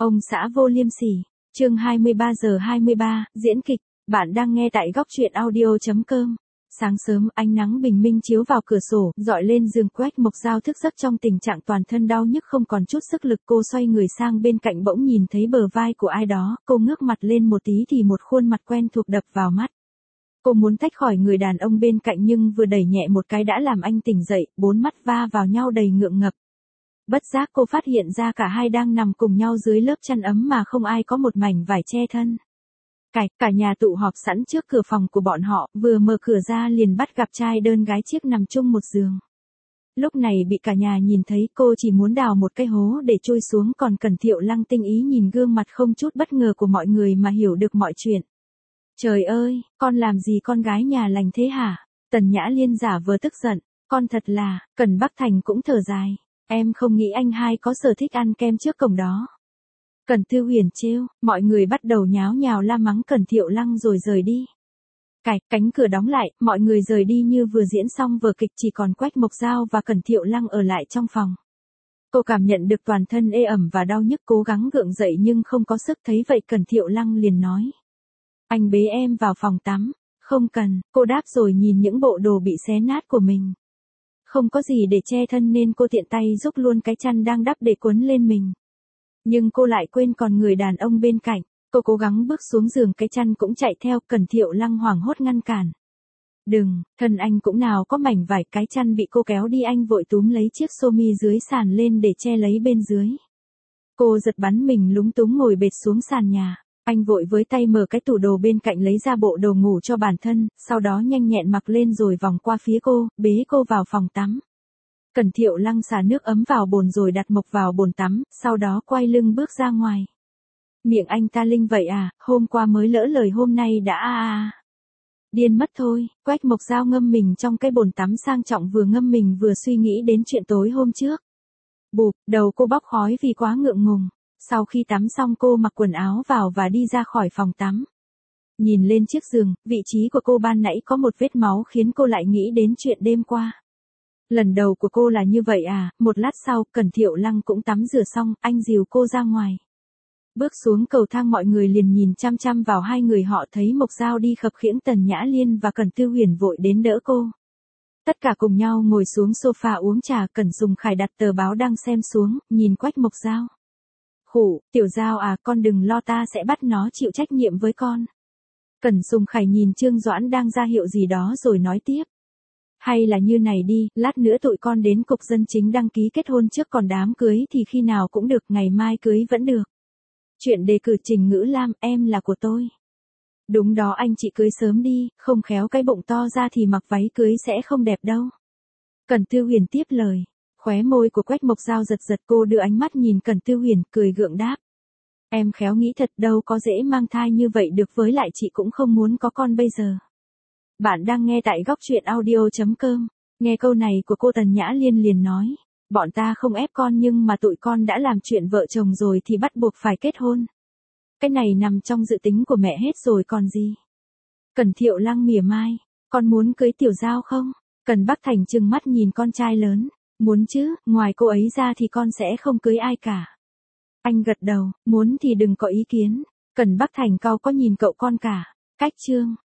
Ông xã vô liêm sỉ. Chương 23 giờ 23, diễn kịch. Bạn đang nghe tại góc truyện audio.com. Sáng sớm, ánh nắng bình minh chiếu vào cửa sổ, dọi lên giường. Quách Mộc Dao thức giấc trong tình trạng toàn thân đau nhức không còn chút sức lực. Cô xoay người sang bên cạnh bỗng nhìn thấy bờ vai của ai đó, cô ngước mặt lên một tí thì một khuôn mặt quen thuộc đập vào mắt. Cô muốn tách khỏi người đàn ông bên cạnh nhưng vừa đẩy nhẹ một cái đã làm anh tỉnh dậy, bốn mắt va vào nhau đầy ngượng ngập. Bất giác cô phát hiện ra cả hai đang nằm cùng nhau dưới lớp chăn ấm mà không ai có một mảnh vải che thân. Cả nhà tụ họp sẵn trước cửa phòng của bọn họ, vừa mở cửa ra liền bắt gặp trai đơn gái chiếc nằm chung một giường. Lúc này bị cả nhà nhìn thấy, cô chỉ muốn đào một cái hố để chui xuống, còn Cẩn Thiệu Lăng tinh ý nhìn gương mặt không chút bất ngờ của mọi người mà hiểu được mọi chuyện. Trời ơi, con làm gì con gái nhà lành thế hả? Tần Nhã Liên giả vờ tức giận, con thật là. Cẩn Bắc Thành cũng thở dài, em không nghĩ anh hai có sở thích ăn kem trước cổng đó. Cẩn Tư Huyền trêu, mọi người bắt đầu nháo nhào la mắng Cẩn Thiệu Lăng rồi rời đi. Cánh cửa đóng lại, mọi người rời đi như vừa diễn xong vở kịch, chỉ còn Quách Mộc Dao và Cẩn Thiệu Lăng ở lại trong phòng. Cô cảm nhận được toàn thân ê ẩm và đau nhức, cố gắng gượng dậy nhưng không có sức, thấy vậy Cẩn Thiệu Lăng liền nói. Anh bế em vào phòng tắm. Không cần, cô đáp rồi nhìn những bộ đồ bị xé nát của mình. Không có gì để che thân nên cô tiện tay giúp luôn cái chăn đang đắp để quấn lên mình. Nhưng cô lại quên còn người đàn ông bên cạnh. Cô cố gắng bước xuống giường, cái chăn cũng chạy theo. Cẩn Thiệu Lăng hoảng hốt ngăn cản. Đừng, thân anh cũng nào có mảnh vải. Cái chăn bị cô kéo đi, anh vội túm lấy chiếc sô mi dưới sàn lên để che lấy bên dưới. Cô giật bắn mình lúng túng ngồi bệt xuống sàn nhà. Anh vội với tay mở cái tủ đồ bên cạnh lấy ra bộ đồ ngủ cho bản thân, sau đó nhanh nhẹn mặc lên rồi vòng qua phía cô, bế cô vào phòng tắm. Cẩn Thiệu Lăng xả nước ấm vào bồn rồi đặt Mộc vào bồn tắm, sau đó quay lưng bước ra ngoài. Miệng anh ta linh vậy à, hôm qua mới lỡ lời hôm nay đã Điên mất thôi. Quách Mộc Dao ngâm mình trong cái bồn tắm sang trọng, vừa ngâm mình vừa suy nghĩ đến chuyện tối hôm trước. Bụp, đầu cô bốc khói vì quá ngượng ngùng. Sau khi tắm xong cô mặc quần áo vào và đi ra khỏi phòng tắm. Nhìn lên chiếc giường, vị trí của cô ban nãy có một vết máu khiến cô lại nghĩ đến chuyện đêm qua. Lần đầu của cô là như vậy à? Một lát sau, Cẩn Thiệu Lăng cũng tắm rửa xong, anh dìu cô ra ngoài. Bước xuống cầu thang, mọi người liền nhìn chăm chăm vào hai người họ, thấy Mộc Dao đi khập khiễng, Tần Nhã Liên và Cẩn Tư Huyền vội đến đỡ cô. Tất cả cùng nhau ngồi xuống sofa uống trà. Cẩn Sùng Khải đặt tờ báo đang xem xuống, nhìn Quách Mộc Dao. Khủ, Tiểu Dao à, con đừng lo, ta sẽ bắt nó chịu trách nhiệm với con. Cẩn Sùng Khải nhìn Trương Doãn đang ra hiệu gì đó rồi nói tiếp. Hay là như này đi, lát nữa tụi con đến cục dân chính đăng ký kết hôn trước, còn đám cưới thì khi nào cũng được, ngày mai cưới vẫn được. Chuyện đề cử Trình Ngữ Lam, em là của tôi. Đúng đó, anh chị cưới sớm đi, không khéo cái bụng to ra thì mặc váy cưới sẽ không đẹp đâu. Cẩn Tư Huyền tiếp lời. Khóe môi của Quách Mộc Dao giật giật, cô đưa ánh mắt nhìn Cẩn Tư Huyền, cười gượng đáp. Em khéo nghĩ thật, đâu có dễ mang thai như vậy được, với lại chị cũng không muốn có con bây giờ. Bạn đang nghe tại góc truyện audio.com. Nghe câu này của cô, Tần Nhã Liên liền nói. Bọn ta không ép con, nhưng mà tụi con đã làm chuyện vợ chồng rồi thì bắt buộc phải kết hôn. Cái này nằm trong dự tính của mẹ hết rồi còn gì. Cẩn Thiệu Lăng mỉa mai. Con muốn cưới Tiểu Dao không? Cẩn Bắc Thành trừng mắt nhìn con trai lớn. Muốn chứ, ngoài cô ấy ra thì con sẽ không cưới ai cả. Anh gật đầu, muốn thì đừng có ý kiến. Cẩn Bắc Thành cau có nhìn cậu con cả. Cách chương.